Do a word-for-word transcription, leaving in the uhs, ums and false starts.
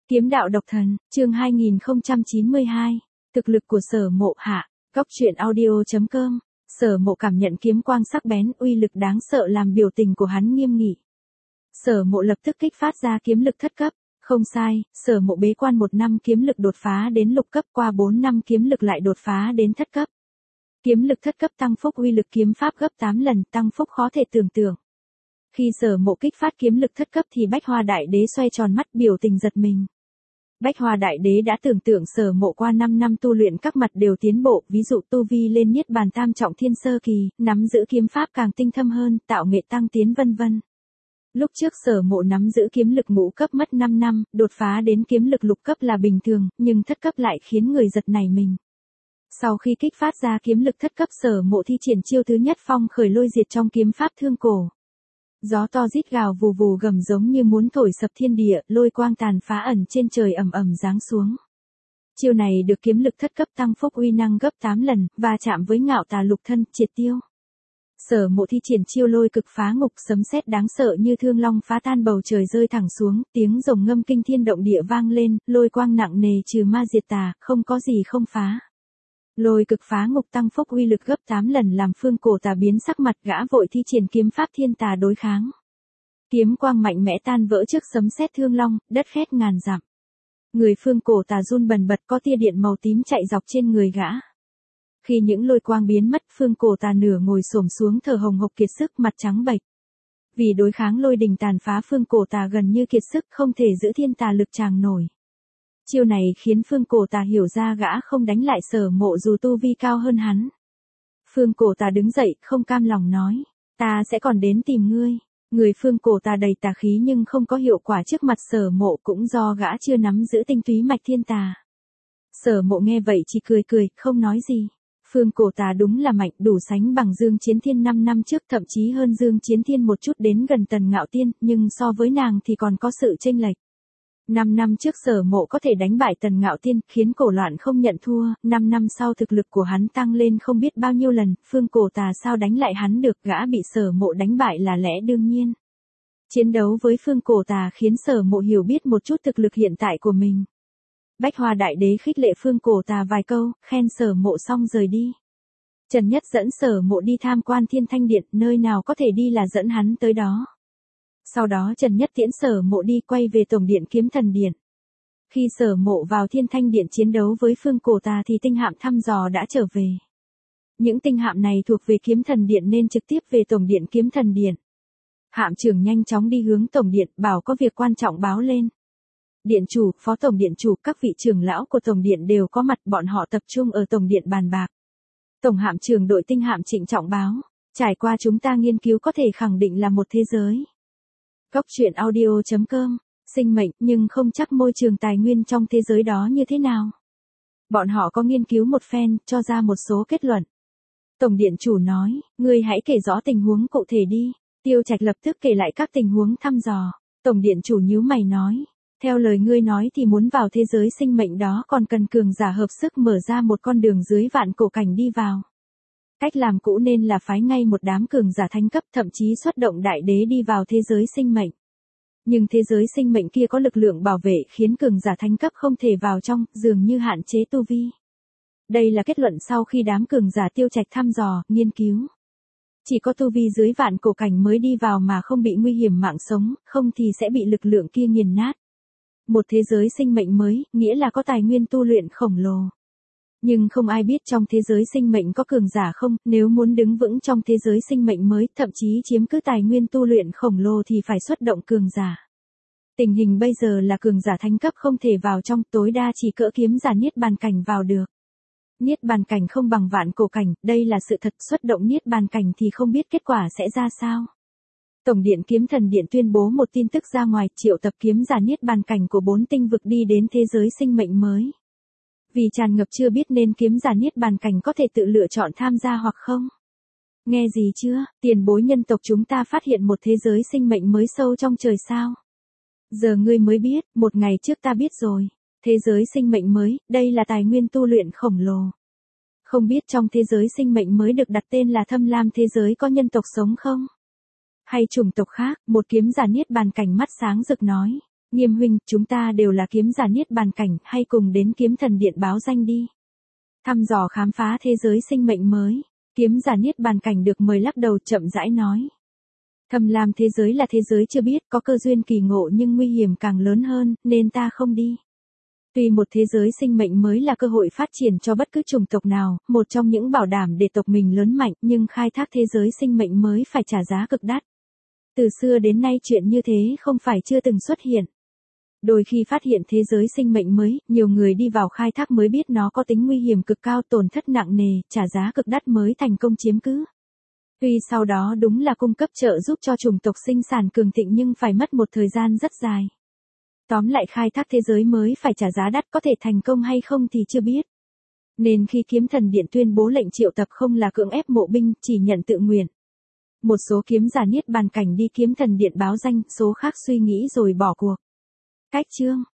Kiếm đạo độc thần, chương hai nghìn không trăm chín mươi hai. Thực lực của Sở Mộ hạ. Góc truyện audio chấm com. Sở Mộ cảm nhận kiếm quang sắc bén, uy lực đáng sợ làm biểu tình của hắn nghiêm nghị. Sở Mộ lập tức kích phát ra kiếm lực thất cấp. Không sai, Sở Mộ bế quan một năm kiếm lực đột phá đến lục cấp, qua bốn năm kiếm lực lại đột phá đến thất cấp. Kiếm lực thất cấp tăng phúc uy lực kiếm pháp gấp tám lần, tăng phúc khó thể tưởng tượng. Khi Sở Mộ kích phát kiếm lực thất cấp thì Bách Hoa Đại Đế xoay tròn mắt biểu tình giật mình. Bách Hoa Đại Đế đã tưởng tượng Sở Mộ qua năm năm tu luyện các mặt đều tiến bộ, ví dụ tu vi lên niết bàn tam trọng thiên sơ kỳ, nắm giữ kiếm pháp càng tinh thâm hơn, tạo nghệ tăng tiến vân vân. Lúc trước Sở Mộ nắm giữ kiếm lực ngũ cấp mất năm năm, đột phá đến kiếm lực lục cấp là bình thường, nhưng thất cấp lại khiến người giật nảy mình. Sau khi kích phát ra kiếm lực thất cấp, Sở Mộ thi triển chiêu thứ nhất phong khởi lôi diệt trong kiếm pháp thương cổ. Gió to rít gào vù vù gầm giống như muốn thổi sập thiên địa, lôi quang tàn phá ẩn trên trời ầm ầm giáng xuống. Chiêu này được kiếm lực thất cấp tăng phúc uy năng gấp tám lần, và chạm với ngạo tà lục thân, triệt tiêu. Sở Mộ thi triển chiêu lôi cực phá ngục, sấm sét đáng sợ như thương long phá tan bầu trời rơi thẳng xuống, tiếng rồng ngâm kinh thiên động địa vang lên, lôi quang nặng nề trừ ma diệt tà, không có gì không phá. Lôi cực phá ngục tăng phúc uy lực gấp tám lần làm Phương Cổ Tà biến sắc mặt, gã vội thi triển kiếm pháp thiên tà đối kháng. Kiếm quang mạnh mẽ tan vỡ trước sấm sét thương long, đất khét ngàn dặm. Người Phương Cổ Tà run bần bật, có tia điện màu tím chạy dọc trên người gã. Khi những lôi quang biến mất, Phương Cổ Tà nửa ngồi xổm xuống thở hồng hộc kiệt sức, mặt trắng bệch. Vì đối kháng lôi đình tàn phá, Phương Cổ Tà gần như kiệt sức, không thể giữ thiên tà lực tràng nổi. Chiêu này khiến Phương Cổ Tà hiểu ra gã không đánh lại Sở Mộ dù tu vi cao hơn hắn. Phương Cổ Tà đứng dậy, không cam lòng nói, ta sẽ còn đến tìm ngươi. Người Phương Cổ Tà đầy tà khí nhưng không có hiệu quả trước mặt Sở Mộ, cũng do gã chưa nắm giữ tinh túy mạch thiên tà. Sở Mộ nghe vậy chỉ cười cười, không nói gì. Phương Cổ Tà đúng là mạnh, đủ sánh bằng Dương Chiến Thiên năm năm trước, thậm chí hơn Dương Chiến Thiên một chút, đến gần Tần Ngạo Tiên, nhưng so với nàng thì còn có sự chênh lệch. Năm năm trước Sở Mộ có thể đánh bại Tần Ngạo Tiên, khiến Cổ Loạn không nhận thua, năm năm sau thực lực của hắn tăng lên không biết bao nhiêu lần, Phương Cổ Tà sao đánh lại hắn được, gã bị Sở Mộ đánh bại là lẽ đương nhiên. Chiến đấu với Phương Cổ Tà khiến Sở Mộ hiểu biết một chút thực lực hiện tại của mình. Bách Hoa Đại Đế khích lệ Phương Cổ Tà vài câu, khen Sở Mộ xong rời đi. Trần Nhất dẫn Sở Mộ đi tham quan Thiên Thanh Điện, nơi nào có thể đi là dẫn hắn tới đó. Sau đó Trần Nhất tiễn Sở Mộ đi, quay về Tổng điện Kiếm Thần Điện. Khi Sở Mộ vào Thiên Thanh Điện chiến đấu với Phương Cổ Tà thì tinh hạm thăm dò đã trở về. Những tinh hạm này thuộc về Kiếm Thần Điện nên trực tiếp về Tổng điện Kiếm Thần Điện. Hạm trưởng nhanh chóng đi hướng Tổng điện, bảo có việc quan trọng báo lên. Điện chủ, phó Tổng điện chủ, các vị trưởng lão của Tổng điện đều có mặt, bọn họ tập trung ở Tổng điện bàn bạc. Tổng hạm trưởng đội tinh hạm trịnh trọng báo, trải qua chúng ta nghiên cứu có thể khẳng định là một thế giới. Góc truyện audio chấm com, sinh mệnh, nhưng không chắc môi trường tài nguyên trong thế giới đó như thế nào. Bọn họ có nghiên cứu một phen, cho ra một số kết luận. Tổng điện chủ nói, ngươi hãy kể rõ tình huống cụ thể đi. Tiêu Trạch lập tức kể lại các tình huống thăm dò. Tổng điện chủ nhíu mày nói, theo lời ngươi nói thì muốn vào thế giới sinh mệnh đó còn cần cường giả hợp sức mở ra một con đường dưới vạn cổ cảnh đi vào. Cách làm cũ nên là phái ngay một đám cường giả thánh cấp, thậm chí xuất động đại đế đi vào thế giới sinh mệnh. Nhưng thế giới sinh mệnh kia có lực lượng bảo vệ khiến cường giả thánh cấp không thể vào trong, dường như hạn chế tu vi. Đây là kết luận sau khi đám cường giả Tiêu Trạch thăm dò, nghiên cứu. Chỉ có tu vi dưới vạn cổ cảnh mới đi vào mà không bị nguy hiểm mạng sống, không thì sẽ bị lực lượng kia nghiền nát. Một thế giới sinh mệnh mới, nghĩa là có tài nguyên tu luyện khổng lồ. Nhưng không ai biết trong thế giới sinh mệnh có cường giả không, nếu muốn đứng vững trong thế giới sinh mệnh mới, thậm chí chiếm cứ tài nguyên tu luyện khổng lồ thì phải xuất động cường giả. Tình hình bây giờ là cường giả thánh cấp không thể vào trong, tối đa chỉ cỡ kiếm giả niết bàn cảnh vào được. Niết bàn cảnh không bằng vạn cổ cảnh, đây là sự thật, xuất động niết bàn cảnh thì không biết kết quả sẽ ra sao. Tổng điện Kiếm Thần Điện tuyên bố một tin tức ra ngoài, triệu tập kiếm giả niết bàn cảnh của bốn tinh vực đi đến thế giới sinh mệnh mới. Vì tràn ngập chưa biết nên kiếm giả niết bàn cảnh có thể tự lựa chọn tham gia hoặc không. Nghe gì chưa, tiền bối nhân tộc chúng ta phát hiện một thế giới sinh mệnh mới sâu trong trời sao. Giờ ngươi mới biết, một ngày trước ta biết rồi. Thế giới sinh mệnh mới, đây là tài nguyên tu luyện khổng lồ. Không biết trong thế giới sinh mệnh mới được đặt tên là Thâm Lam thế giới có nhân tộc sống không? Hay chủng tộc khác, một kiếm giả niết bàn cảnh mắt sáng rực nói. Nghiêm huynh, chúng ta đều là kiếm giả niết bàn cảnh, hay cùng đến kiếm thần điện báo danh đi. Thăm dò khám phá thế giới sinh mệnh mới. Kiếm giả niết bàn cảnh được mời lắc đầu chậm rãi nói. Thầm làm thế giới là thế giới chưa biết, có cơ duyên kỳ ngộ nhưng nguy hiểm càng lớn hơn, nên ta không đi. Tuy một thế giới sinh mệnh mới là cơ hội phát triển cho bất cứ chủng tộc nào, một trong những bảo đảm để tộc mình lớn mạnh, nhưng khai thác thế giới sinh mệnh mới phải trả giá cực đắt. Từ xưa đến nay chuyện như thế không phải chưa từng xuất hiện. Đôi khi phát hiện thế giới sinh mệnh mới, nhiều người đi vào khai thác mới biết nó có tính nguy hiểm cực cao, tổn thất nặng nề, trả giá cực đắt mới thành công chiếm cứ. Tuy sau đó đúng là cung cấp trợ giúp cho chủng tộc sinh sản cường thịnh nhưng phải mất một thời gian rất dài. Tóm lại khai thác thế giới mới phải trả giá đắt, có thể thành công hay không thì chưa biết. Nên khi kiếm thần điện tuyên bố lệnh triệu tập không là cưỡng ép mộ binh, chỉ nhận tự nguyện. Một số kiếm giả niết bàn cảnh đi kiếm thần điện báo danh, số khác suy nghĩ rồi bỏ cuộc. Cách chương